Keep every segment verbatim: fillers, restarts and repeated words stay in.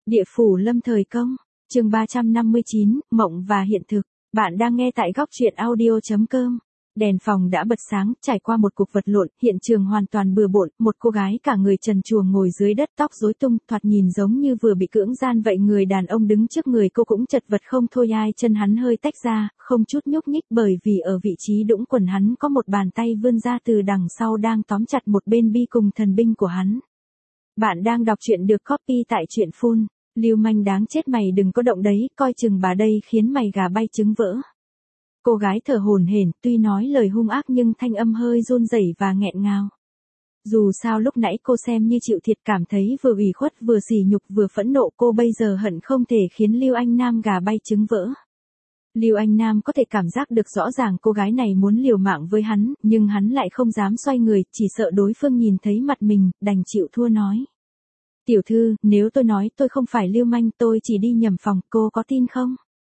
Địa phủ lâm thời công, chương ba trăm năm mươi chín, mộng và hiện thực. Bạn đang nghe tại góc truyện audio chấm com. Đèn phòng đã bật sáng, trải qua một cuộc vật lộn, hiện trường hoàn toàn bừa bộn, một cô gái cả người trần truồng ngồi dưới đất, tóc rối tung, thoạt nhìn giống như vừa bị cưỡng gian vậy. Người đàn ông đứng trước người cô cũng chật vật không thôi, hai chân hắn hơi tách ra, không chút nhúc nhích, bởi vì ở vị trí đũng quần hắn có một bàn tay vươn ra từ đằng sau đang tóm chặt một bên bi cùng thần binh của hắn. Bạn đang đọc truyện được copy tại truyện phun. Lưu manh đáng chết, mày đừng có động đấy, coi chừng bà đây khiến mày gà bay trứng vỡ. Cô gái thở hổn hển, tuy nói lời hung ác nhưng thanh âm hơi run rẩy và nghẹn ngào. Dù sao lúc nãy cô xem như chịu thiệt, cảm thấy vừa ủy khuất vừa sỉ nhục vừa phẫn nộ, cô bây giờ hận không thể khiến Lưu Anh Nam gà bay trứng vỡ. Lưu Anh Nam có thể cảm giác được rõ ràng cô gái này muốn liều mạng với hắn, nhưng hắn lại không dám xoay người, chỉ sợ đối phương nhìn thấy mặt mình, đành chịu thua nói. Tiểu thư, nếu tôi nói tôi không phải lưu manh, tôi chỉ đi nhầm phòng, cô có tin không?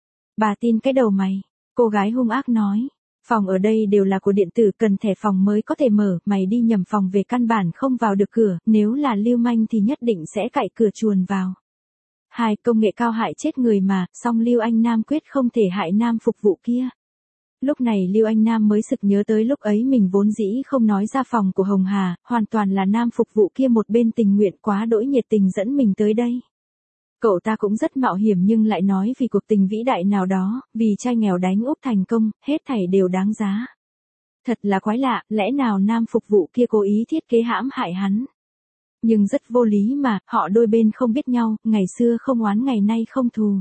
Bà tin cái đầu mày. Cô gái hung ác nói. Phòng ở đây đều là của điện tử, cần thẻ phòng mới có thể mở, mày đi nhầm phòng về căn bản không vào được cửa, nếu là lưu manh thì nhất định sẽ cạy cửa chuồn vào. Hai, công nghệ cao hại chết người mà, song Lưu Anh Nam quyết không thể hại nam phục vụ kia. Lúc này Lưu Anh Nam mới sực nhớ tới lúc ấy mình vốn dĩ không nói ra phòng của Hồng Hà, hoàn toàn là nam phục vụ kia một bên tình nguyện quá đỗi nhiệt tình dẫn mình tới đây. Cậu ta cũng rất mạo hiểm nhưng lại nói vì cuộc tình vĩ đại nào đó, vì trai nghèo đánh úp thành công, hết thảy đều đáng giá. Thật là quái lạ, lẽ nào nam phục vụ kia cố ý thiết kế hãm hại hắn? Nhưng rất vô lý mà, họ đôi bên không biết nhau, ngày xưa không oán ngày nay không thù.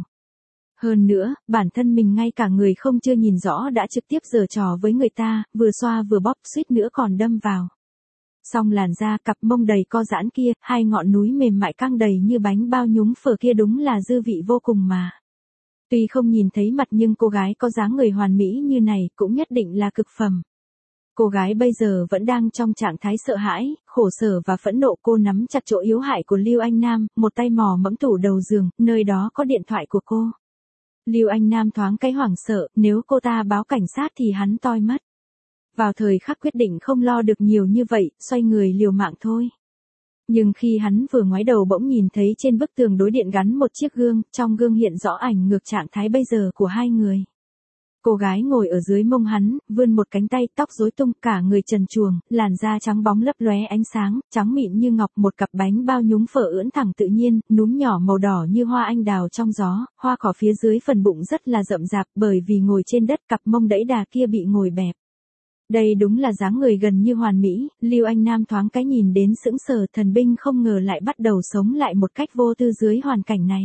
Hơn nữa, bản thân mình ngay cả người không chưa nhìn rõ đã trực tiếp giở trò với người ta, vừa xoa vừa bóp, suýt nữa còn đâm vào. Song làn da, cặp mông đầy co giãn kia, hai ngọn núi mềm mại căng đầy như bánh bao nhúng phở kia đúng là dư vị vô cùng mà. Tuy không nhìn thấy mặt nhưng cô gái có dáng người hoàn mỹ như này cũng nhất định là cực phẩm. Cô gái bây giờ vẫn đang trong trạng thái sợ hãi, khổ sở và phẫn nộ. Cô nắm chặt chỗ yếu hại của Lưu Anh Nam, một tay mò mẫm tủ đầu giường, nơi đó có điện thoại của cô. Lưu Anh Nam thoáng cái hoảng sợ, nếu cô ta báo cảnh sát thì hắn toi mất. Vào thời khắc quyết định không lo được nhiều như vậy, xoay người liều mạng thôi. Nhưng khi hắn vừa ngoái đầu bỗng nhìn thấy trên bức tường đối điện gắn một chiếc gương, trong gương hiện rõ ảnh ngược trạng thái bây giờ của hai người. Cô gái ngồi ở dưới mông hắn, vươn một cánh tay, tóc rối tung, cả người trần truồng, làn da trắng bóng lấp lóe ánh sáng, trắng mịn như ngọc, một cặp bánh bao nhúng phở ưỡn thẳng tự nhiên, núm nhỏ màu đỏ như hoa anh đào trong gió, hoa cỏ phía dưới phần bụng rất là rậm rạp, bởi vì ngồi trên đất cặp mông đẫy đà kia bị ngồi bẹp. Đây đúng là dáng người gần như hoàn mỹ, Lưu Anh Nam thoáng cái nhìn đến sững sờ, thần binh không ngờ lại bắt đầu sống lại một cách vô tư dưới hoàn cảnh này.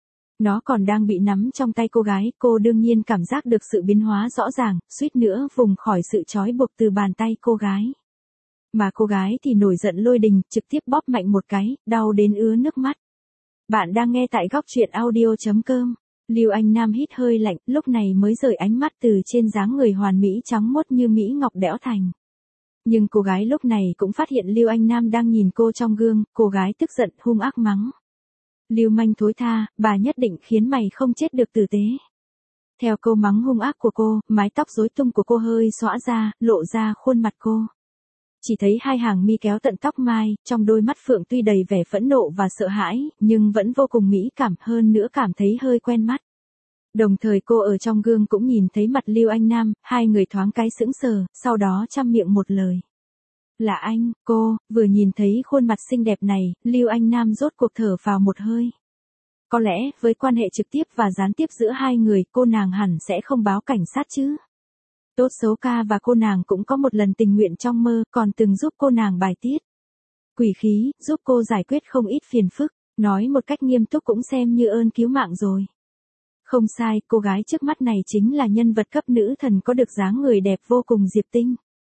Nó còn đang bị nắm trong tay cô gái, cô đương nhiên cảm giác được sự biến hóa rõ ràng, suýt nữa vùng khỏi sự trói buộc từ bàn tay cô gái. Mà cô gái thì nổi giận lôi đình, trực tiếp bóp mạnh một cái, đau đến ứa nước mắt. Bạn đang nghe tại góc truyện audio chấm com. Lưu Anh Nam hít hơi lạnh, lúc này mới rời ánh mắt từ trên dáng người hoàn mỹ trắng muốt như mỹ ngọc đẽo thành. Nhưng cô gái lúc này cũng phát hiện Lưu Anh Nam đang nhìn cô trong gương, cô gái tức giận hung ác mắng. Lưu manh thối tha, bà nhất định khiến mày không chết được tử tế. Theo câu mắng hung ác của cô, mái tóc rối tung của cô hơi xõa ra, lộ ra khuôn mặt cô. Chỉ thấy hai hàng mi kéo tận tóc mai, trong đôi mắt phượng tuy đầy vẻ phẫn nộ và sợ hãi, nhưng vẫn vô cùng mỹ cảm, hơn nữa cảm thấy hơi quen mắt. Đồng thời cô ở trong gương cũng nhìn thấy mặt Lưu Anh Nam, hai người thoáng cái sững sờ, sau đó chăm miệng một lời. Là anh, cô, vừa nhìn thấy khuôn mặt xinh đẹp này, Lưu Anh Nam rốt cuộc thở vào một hơi. Có lẽ, với quan hệ trực tiếp và gián tiếp giữa hai người, cô nàng hẳn sẽ không báo cảnh sát chứ. Tốt xấu ca và cô nàng cũng có một lần tình nguyện trong mơ, còn từng giúp cô nàng bài tiết quỷ khí, giúp cô giải quyết không ít phiền phức, nói một cách nghiêm túc cũng xem như ơn cứu mạng rồi. Không sai, cô gái trước mắt này chính là nhân vật cấp nữ thần có được dáng người đẹp vô cùng Diệp Tinh.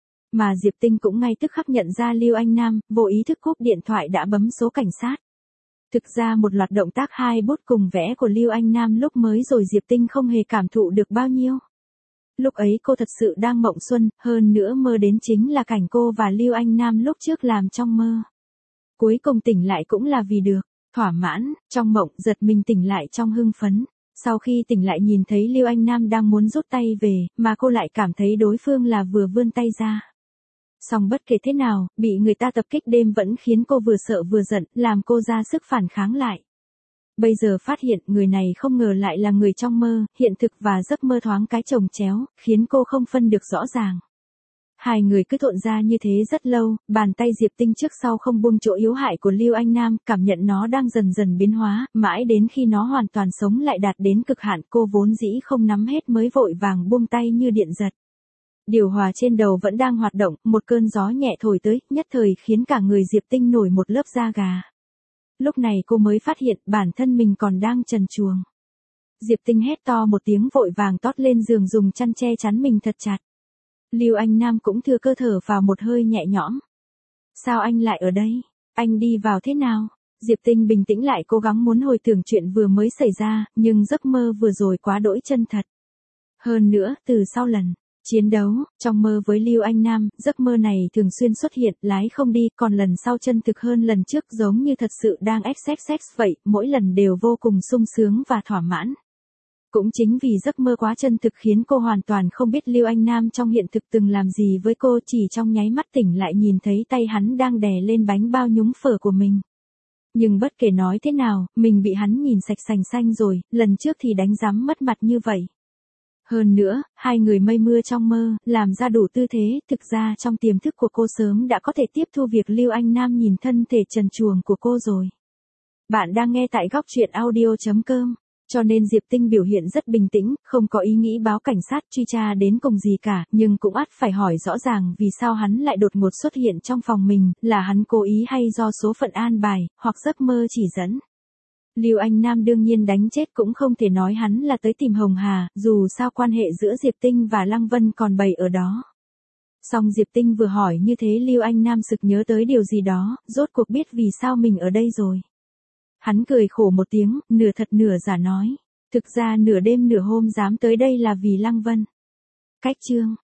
Mà Diệp Tinh cũng ngay tức khắc nhận ra Lưu Anh Nam, vô ý thức cúp điện thoại đã bấm số cảnh sát. Thực ra một loạt động tác hai bút cùng vẽ của Lưu Anh Nam lúc mới rồi Diệp Tinh không hề cảm thụ được bao nhiêu. Lúc ấy cô thật sự đang mộng xuân, hơn nữa mơ đến chính là cảnh cô và Lưu Anh Nam lúc trước làm trong mơ. Cuối cùng tỉnh lại cũng là vì được thỏa mãn, trong mộng giật mình tỉnh lại trong hưng phấn. Sau khi tỉnh lại nhìn thấy Lưu Anh Nam đang muốn rút tay về, mà cô lại cảm thấy đối phương là vừa vươn tay ra. Song bất kể thế nào, bị người ta tập kích đêm vẫn khiến cô vừa sợ vừa giận, làm cô ra sức phản kháng lại. Bây giờ phát hiện người này không ngờ lại là người trong mơ, hiện thực và giấc mơ thoáng cái chồng chéo, khiến cô không phân được rõ ràng. Hai người cứ thuận ra như thế rất lâu, bàn tay Diệp Tinh trước sau không buông chỗ yếu hại của Lưu Anh Nam, cảm nhận nó đang dần dần biến hóa, mãi đến khi nó hoàn toàn sống lại đạt đến cực hạn, cô vốn dĩ không nắm hết mới vội vàng buông tay như điện giật. Điều hòa trên đầu vẫn đang hoạt động, một cơn gió nhẹ thổi tới, nhất thời khiến cả người Diệp Tinh nổi một lớp da gà. Lúc này cô mới phát hiện bản thân mình còn đang trần truồng. Diệp Tinh hét to một tiếng vội vàng tót lên giường dùng chăn che chắn mình thật chặt. Lưu Anh Nam cũng thừa cơ thở vào một hơi nhẹ nhõm. Sao anh lại ở đây? Anh đi vào thế nào? Diệp Tinh bình tĩnh lại cố gắng muốn hồi tưởng chuyện vừa mới xảy ra, nhưng giấc mơ vừa rồi quá đỗi chân thật. Hơn nữa, từ sau lần chiến đấu, trong mơ với Lưu Anh Nam, giấc mơ này thường xuyên xuất hiện, lái không đi, còn lần sau chân thực hơn lần trước giống như thật sự đang xx vậy, mỗi lần đều vô cùng sung sướng và thỏa mãn. Cũng chính vì giấc mơ quá chân thực khiến cô hoàn toàn không biết Lưu Anh Nam trong hiện thực từng làm gì với cô, chỉ trong nháy mắt tỉnh lại nhìn thấy tay hắn đang đè lên bánh bao nhúng phở của mình. Nhưng bất kể nói thế nào, mình bị hắn nhìn sạch sành xanh rồi, lần trước thì đánh rắm mất mặt như vậy. Hơn nữa, hai người mây mưa trong mơ, làm ra đủ tư thế, thực ra trong tiềm thức của cô sớm đã có thể tiếp thu việc Lưu Anh Nam nhìn thân thể trần truồng của cô rồi. Bạn đang nghe tại góc truyện audio chấm com. Cho nên Diệp Tinh biểu hiện rất bình tĩnh, không có ý nghĩ báo cảnh sát truy tra đến cùng gì cả, nhưng cũng ắt phải hỏi rõ ràng vì sao hắn lại đột ngột xuất hiện trong phòng mình, là hắn cố ý hay do số phận an bài, hoặc giấc mơ chỉ dẫn. Lưu Anh Nam đương nhiên đánh chết cũng không thể nói hắn là tới tìm Hồng Hà, dù sao quan hệ giữa Diệp Tinh và Lăng Vân còn bày ở đó. Song Diệp Tinh vừa hỏi như thế Lưu Anh Nam sực nhớ tới điều gì đó, rốt cuộc biết vì sao mình ở đây rồi. Hắn cười khổ một tiếng, nửa thật nửa giả nói. Thực ra nửa đêm nửa hôm dám tới đây là vì Lăng Vân. Cách chương.